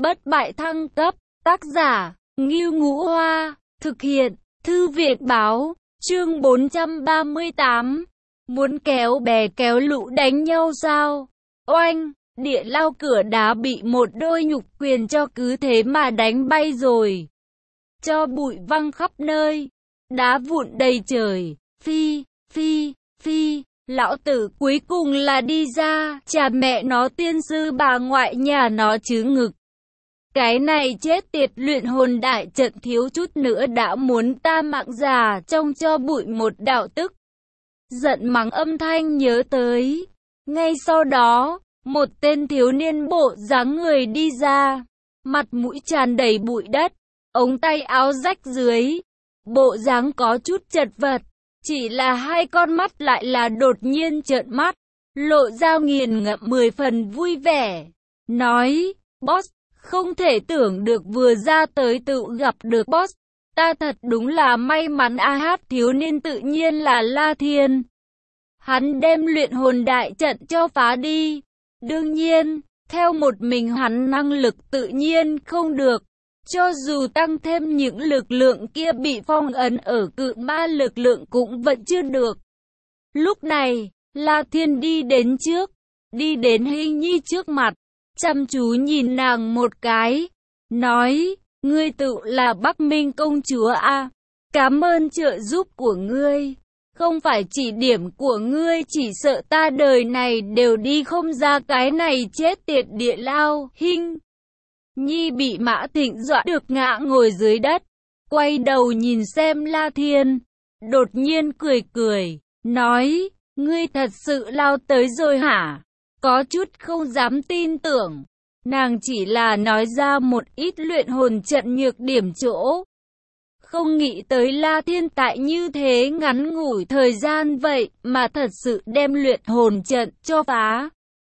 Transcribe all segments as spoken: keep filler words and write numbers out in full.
bất bại thăng cấp, tác giả, Ngưu Ngũ Hoa, thực hiện, Thư viện Báo, chương bốn trăm ba mươi tám. Muốn kéo bè kéo lũ đánh nhau sao? Oanh, địa lao cửa đá bị một đôi nhục quyền cho cứ thế mà đánh bay rồi. Cho bụi văng khắp nơi, đá vụn đầy trời, phi, phi, phi. Lão tử cuối cùng là đi ra, cha mẹ nó tiên sư bà ngoại nhà nó chứ ngực. Cái này chết tiệt, luyện hồn đại trận thiếu chút nữa đã muốn ta mạng già trong cho bụi một đạo tức. Giận mắng âm thanh nhớ tới. Ngay sau đó, một tên thiếu niên bộ dáng người đi ra, mặt mũi tràn đầy bụi đất, ống tay áo rách dưới, bộ dáng có chút chật vật. Chỉ là hai con mắt lại là đột nhiên trợn mắt, lộ ra nghiền ngẫm mười phần vui vẻ. Nói, boss, không thể tưởng được vừa ra tới tự gặp được boss. Ta thật đúng là may mắn a hát. Thiếu niên tự nhiên là La Thiên. Hắn đem luyện hồn đại trận cho phá đi. Đương nhiên, theo một mình hắn năng lực tự nhiên không được. Cho dù tăng thêm những lực lượng kia bị phong ấn ở cự ma lực lượng cũng vẫn chưa được. Lúc này, La Thiên đi đến trước, đi đến Hình Nhi trước mặt, chăm chú nhìn nàng một cái, nói, ngươi tự là Bắc Minh công chúa à, cảm ơn trợ giúp của ngươi, không phải chỉ điểm của ngươi chỉ sợ ta đời này đều đi không ra cái này chết tiệt địa lao. Hình Nhi bị Mã Thịnh dọa được ngã ngồi dưới đất, quay đầu nhìn xem La Thiên, đột nhiên cười cười, nói, ngươi thật sự lao tới rồi hả? Có chút không dám tin tưởng, nàng chỉ là nói ra một ít luyện hồn trận nhược điểm chỗ. Không nghĩ tới La Thiên tại như thế ngắn ngủi thời gian vậy mà thật sự đem luyện hồn trận cho phá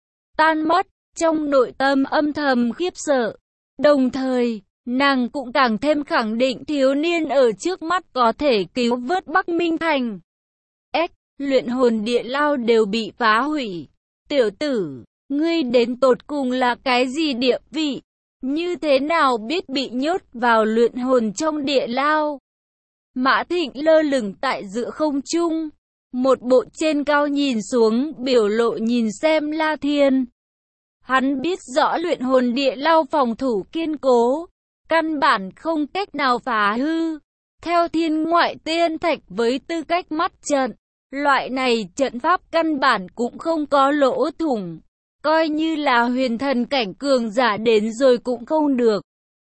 tan mất, trong nội tâm âm thầm khiếp sợ. Đồng thời, nàng cũng càng thêm khẳng định thiếu niên ở trước mắt có thể cứu vớt Bắc Minh Thành. S, luyện hồn địa lao đều bị phá hủy. Tiểu tử, ngươi đến tột cùng là cái gì địa vị? Như thế nào biết bị nhốt vào luyện hồn trong địa lao? Mã Thịnh lơ lửng tại giữa không trung, một bộ trên cao nhìn xuống, biểu lộ nhìn xem La Thiên. Hắn biết rõ luyện hồn địa lao phòng thủ kiên cố, căn bản không cách nào phá hư. Theo thiên ngoại tiên thạch với tư cách mắt trận, loại này trận pháp căn bản cũng không có lỗ thủng. Coi như là huyền thần cảnh cường giả đến rồi cũng không được.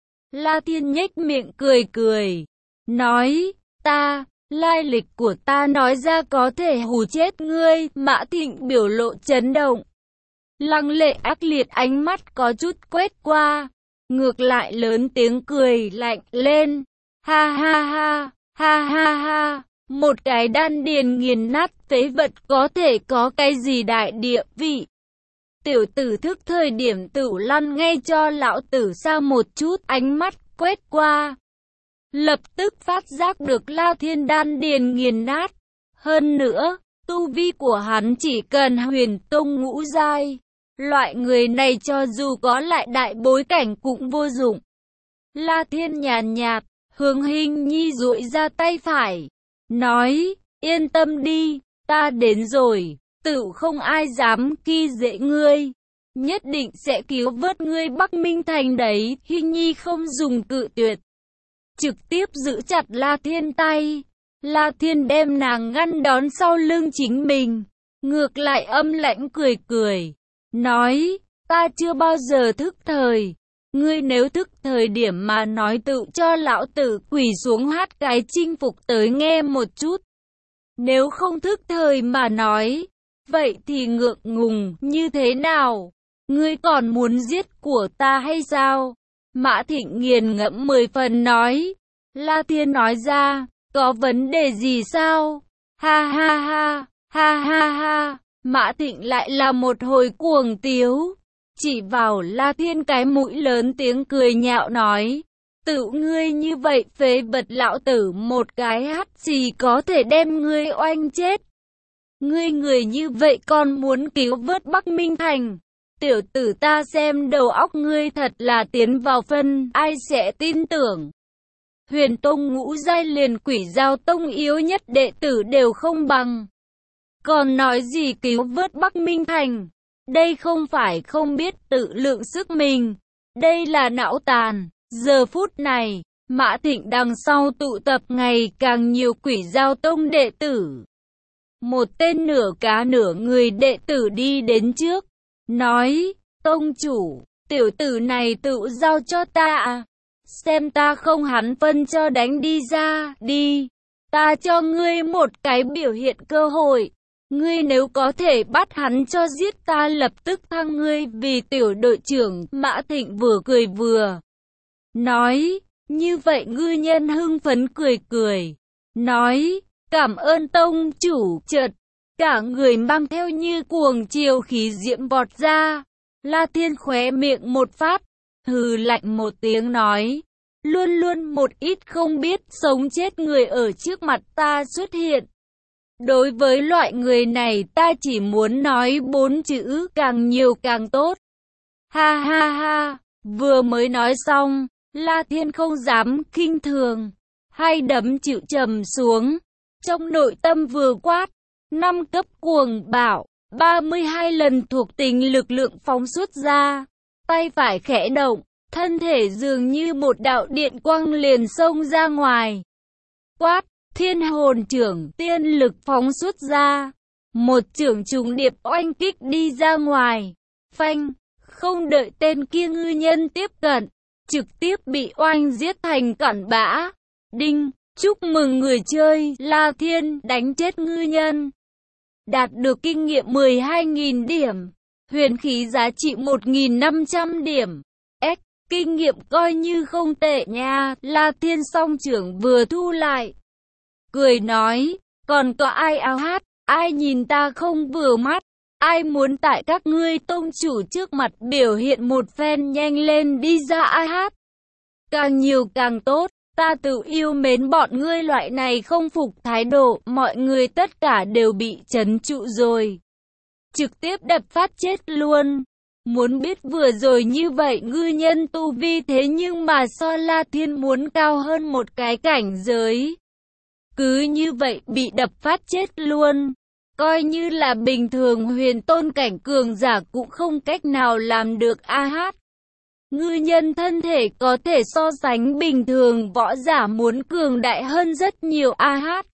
La Thiên nhếch miệng cười cười, nói, ta, lai lịch của ta nói ra có thể hù chết ngươi. Mã Thịnh biểu lộ chấn động. Lăng lệ ác liệt ánh mắt có chút quét qua, ngược lại lớn tiếng cười lạnh lên, ha ha ha, ha ha ha, một cái đan điền nghiền nát phế vật có thể có cái gì đại địa vị. Tiểu tử thức thời điểm tử lăn ngay cho lão tử xa một chút. Ánh mắt quét qua, lập tức phát giác được La Thiên đan điền nghiền nát. Hơn nữa, tu vi của hắn chỉ cần huyền tông ngũ giai. Loại người này cho dù có lại đại bối cảnh cũng vô dụng. La Thiên nhàn nhạt, hướng Hình Nhi duỗi ra tay phải, nói, yên tâm đi, ta đến rồi, tự không ai dám khi dễ ngươi, nhất định sẽ cứu vớt ngươi Bắc Minh Thành đấy. Hình Nhi không dùng cự tuyệt, trực tiếp giữ chặt La Thiên tay. La Thiên đem nàng ngăn đón sau lưng chính mình, ngược lại âm lãnh cười cười, nói, ta chưa bao giờ thức thời, ngươi nếu thức thời điểm mà nói tự cho lão tử quỳ xuống hát cái chinh phục tới nghe một chút. Nếu không thức thời mà nói, vậy thì ngượng ngùng như thế nào? Ngươi còn muốn giết của ta hay sao? Mã Thịnh nghiền ngẫm mười phần nói. La Thiên nói ra, có vấn đề gì sao? Ha ha ha, ha ha ha. Mã Thịnh lại là một hồi cuồng tiếu, chỉ vào La Thiên cái mũi lớn tiếng cười nhạo nói, tự ngươi như vậy phế vật, lão tử một cái hắt gì có thể đem ngươi oanh chết. Ngươi người như vậy còn muốn cứu vớt Bắc Minh Thành, tiểu tử ta xem đầu óc ngươi thật là tiến vào phân, ai sẽ tin tưởng. Huyền tông ngũ giai liền quỷ giao tông yếu nhất đệ tử đều không bằng. Còn nói gì cứu vớt Bắc Minh Thành. Đây không phải không biết tự lượng sức mình. Đây là não tàn. Giờ phút này, Mã Thịnh đằng sau tụ tập ngày càng nhiều quỷ giao tông đệ tử. Một tên nửa cá nửa người đệ tử đi đến trước. Nói, tông chủ, tiểu tử này tự giao cho ta à. Xem ta không hắn phân cho đánh đi ra, đi. Ta cho ngươi một cái biểu hiện cơ hội. Ngươi nếu có thể bắt hắn cho giết ta lập tức thăng ngươi vì tiểu đội trưởng. Mã Thịnh vừa cười vừa nói, như vậy ngư nhân hưng phấn cười cười. Nói, cảm ơn tông chủ, chợt. Cả người mang theo như cuồng chiều khí diễm vọt ra. La Thiên khóe miệng một phát. Hừ lạnh một tiếng nói, luôn luôn một ít không biết sống chết người ở trước mặt ta xuất hiện. Đối với loại người này ta chỉ muốn nói bốn chữ càng nhiều càng tốt. Ha ha ha, vừa mới nói xong, La Thiên không dám khinh thường, hai đấm chịu trầm xuống, trong nội tâm vừa quát, năm cấp cuồng bạo, ba mươi hai lần thuộc tính lực lượng phóng xuất ra, tay phải khẽ động, thân thể dường như một đạo điện quang liền xông ra ngoài. Quát, thiên hồn trưởng, tiên lực phóng xuất ra, một chưởng trùng điệp oanh kích đi ra ngoài, phanh, không đợi tên kia ngư nhân tiếp cận, trực tiếp bị oanh giết thành cặn bã. Đinh, chúc mừng người chơi, La Thiên đánh chết ngư nhân. Đạt được kinh nghiệm mười hai nghìn điểm, huyền khí giá trị một nghìn năm trăm điểm. S, kinh nghiệm coi như không tệ nha. La Thiên song trưởng vừa thu lại, cười nói, còn có ai áo hát, ai nhìn ta không vừa mắt, ai muốn tại các ngươi tông chủ trước mặt biểu hiện một phen, nhanh lên đi ra ai hát. Càng nhiều càng tốt, ta tự yêu mến bọn ngươi loại này không phục thái độ, mọi người tất cả đều bị trấn trụ rồi. Trực tiếp đập phát chết luôn. Muốn biết vừa rồi như vậy ngư nhân tu vi thế nhưng mà so La Thiên muốn cao hơn một cái cảnh giới. Cứ như vậy bị đập phát chết luôn. Coi như là bình thường huyền tôn cảnh cường giả cũng không cách nào làm được a hát. Ngư nhân thân thể có thể so sánh bình thường võ giả muốn cường đại hơn rất nhiều a hát.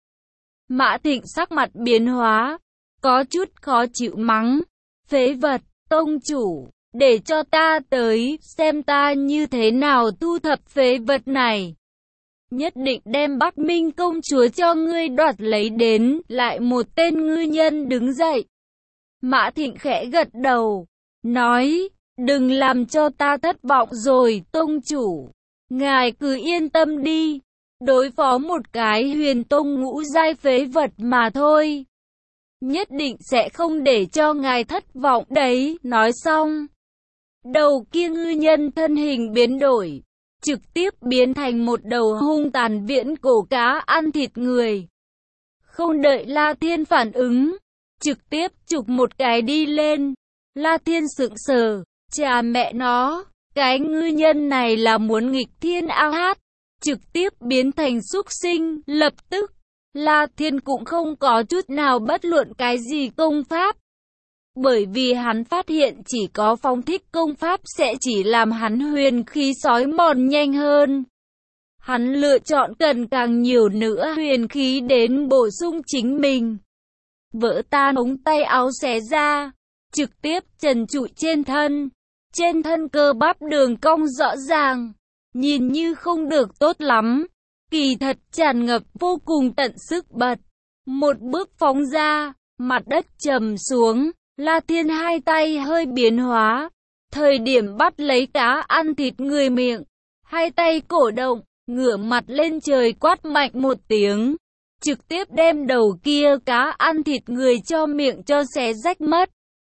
Mã Thịnh sắc mặt biến hóa, có chút khó chịu mắng, phế vật, tông chủ, để cho ta tới xem ta như thế nào thu thập phế vật này. Nhất định đem Bắc Minh công chúa cho ngươi đoạt lấy đến. Lại một tên ngư nhân đứng dậy. Mã Thịnh khẽ gật đầu, nói, đừng làm cho ta thất vọng rồi, tông chủ. Ngài cứ yên tâm đi, đối phó một cái huyền tông ngũ giai phế vật mà thôi. Nhất định sẽ không để cho ngài thất vọng đấy. Nói xong, đầu kia ngư nhân thân hình biến đổi, trực tiếp biến thành một đầu hung tàn viễn cổ cá ăn thịt người. Không đợi La Thiên phản ứng, trực tiếp chụp một cái đi lên. La Thiên sững sờ, chà mẹ nó, cái ngư nhân này là muốn nghịch thiên a hát, trực tiếp biến thành súc sinh. Lập tức, La Thiên cũng không có chút nào bất luận cái gì công pháp. Bởi vì hắn phát hiện chỉ có phóng thích công pháp sẽ chỉ làm hắn huyền khí sói mòn nhanh hơn. Hắn lựa chọn cần càng nhiều nữa huyền khí đến bổ sung chính mình. Vỡ tan ống tay áo xé ra, trực tiếp trần trụi trên thân. Trên thân cơ bắp đường cong rõ ràng, nhìn như không được tốt lắm, kỳ thật tràn ngập vô cùng tận sức bật. Một bước phóng ra, mặt đất trầm xuống. La Thiên hai tay hơi biến hóa, thời điểm bắt lấy cá ăn thịt người miệng, hai tay cổ động, ngửa mặt lên trời quát mạnh một tiếng, trực tiếp đem đầu kia cá ăn thịt người cho miệng cho xé rách mất.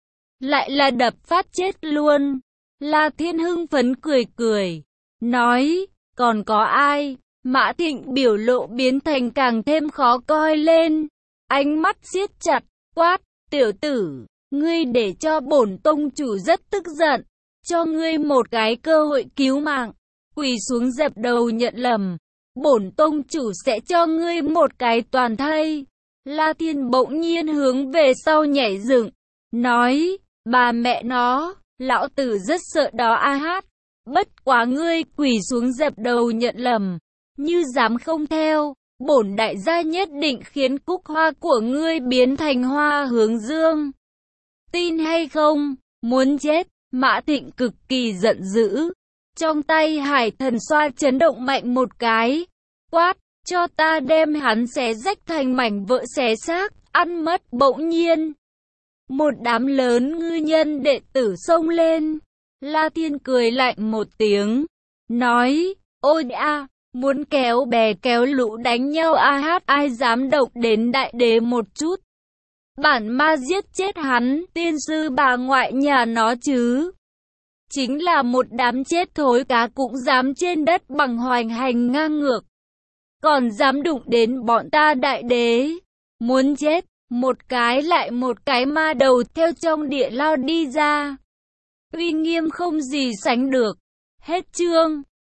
Lại là đập phát chết luôn. La Thiên hưng phấn cười cười, nói, còn có ai? Mã Thịnh biểu lộ biến thành càng thêm khó coi lên, ánh mắt siết chặt, quát, tiểu tử, ngươi để cho bổn tông chủ rất tức giận, cho ngươi một cái cơ hội cứu mạng, quỳ xuống dập đầu nhận lầm, bổn tông chủ sẽ cho ngươi một cái toàn thây. La Thiên bỗng nhiên hướng về sau nhảy dựng, nói, bà mẹ nó, lão tử rất sợ đó a hát, bất quá ngươi quỳ xuống dập đầu nhận lầm, như dám không theo, bổn đại gia nhất định khiến cúc hoa của ngươi biến thành hoa hướng dương. Tin hay không? Muốn chết? Mã Thịnh cực kỳ giận dữ, trong tay hải thần xoa chấn động mạnh một cái, quát, cho ta đem hắn xé rách thành mảnh vỡ xé xác, ăn mất. Bỗng nhiên, một đám lớn ngư nhân đệ tử xông lên, La Thiên cười lạnh một tiếng, nói, ôi a, muốn kéo bè kéo lũ đánh nhau a hát, ai dám động đến đại đế một chút. Bản ma giết chết hắn, tiên sư bà ngoại nhà nó chứ. Chính là một đám chết thối cá cũng dám trên đất bằng hoành hành ngang ngược. Còn dám đụng đến bọn ta đại đế. Muốn chết, một cái lại một cái ma đầu theo trong địa lao đi ra. Uy nghiêm không gì sánh được. Hết chương.